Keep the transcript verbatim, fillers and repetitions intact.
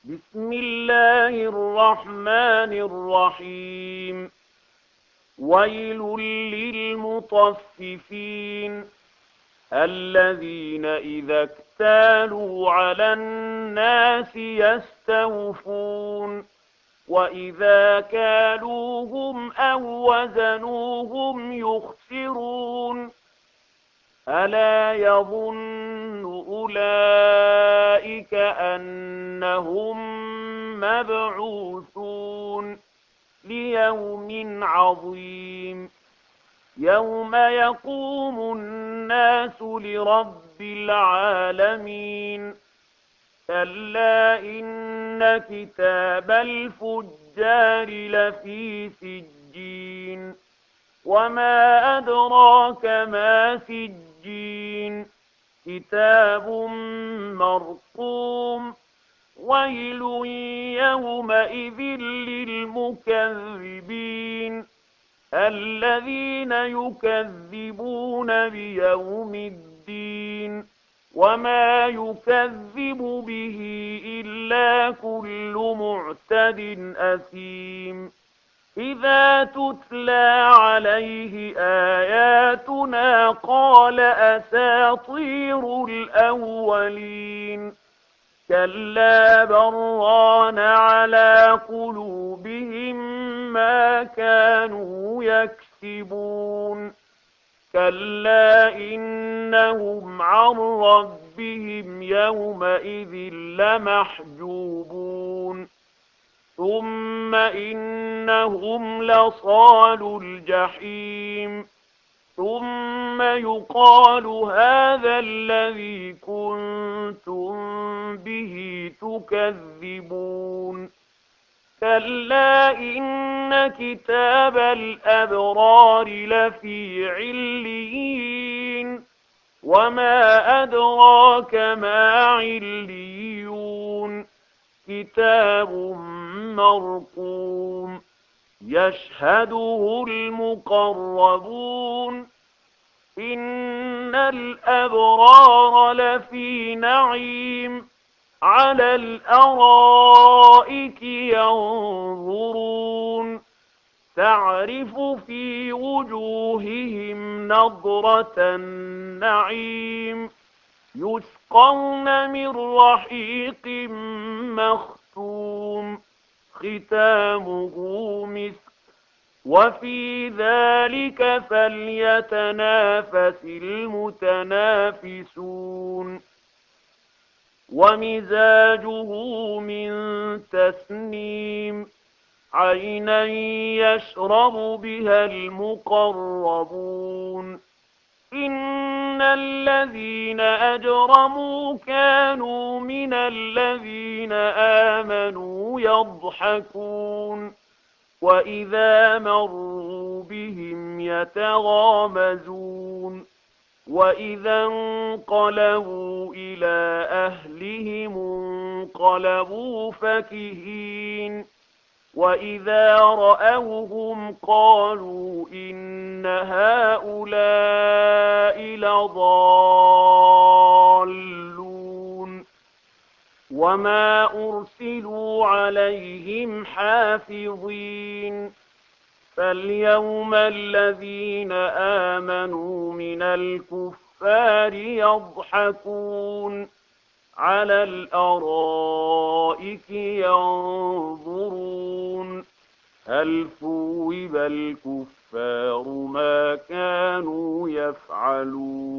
بسم الله الرحمن الرحيم. ويل للمطففين الذين إذا اكتالوا على الناس يستوفون وإذا كالوهم أو وزنوهم يخسرون ألا يظن أولئك أنهم مبعوثون ليوم عظيم يوم يقوم الناس لرب العالمين كلا إن كتاب الفجار لفي سجين وما أدراك ما سجين كتاب مرقوم ويل يومئذ للمكذبين الذين يكذبون بيوم الدين وما يكذب به إلا كل معتد أثيم إذا تتلى عليه آياتنا قال أساطير الأولين كلا بران على قلوبهم ما كانوا يكسبون كلا إنهم عن ربهم يومئذ لمحجوبون ثم إنهم لصالو الجحيم ثم يقال هذا الذي كنتم به تكذبون كلا إن كتاب الأبرار لفي عليين وما أدراك ما عليون كتاب مرقوم يشهده المقربون إن الأبرار لفي نعيم على الأرائك ينظرون تعرف في وجوههم نضرة النعيم يسقون من رحيق مختوم ختامه مسك وفي ذلك فليتنافس المتنافسون ومزاجه من تسنيم عينا يشرب بها المقربون إن الذين أجرموا كانوا من الذين آمنوا يضحكون وإذا مروا بهم يتغامزون وإذا انقلبوا إلى أهلهم انقلبوا فكهين وإذا رأوهم قالوا إن هؤلاء لضالون وما أرسلوا عليهم حافظين فاليوم الذين آمنوا من الكفار يضحكون على الأرائك ينظرون هل ثوب الكفار ما كانوا يفعلون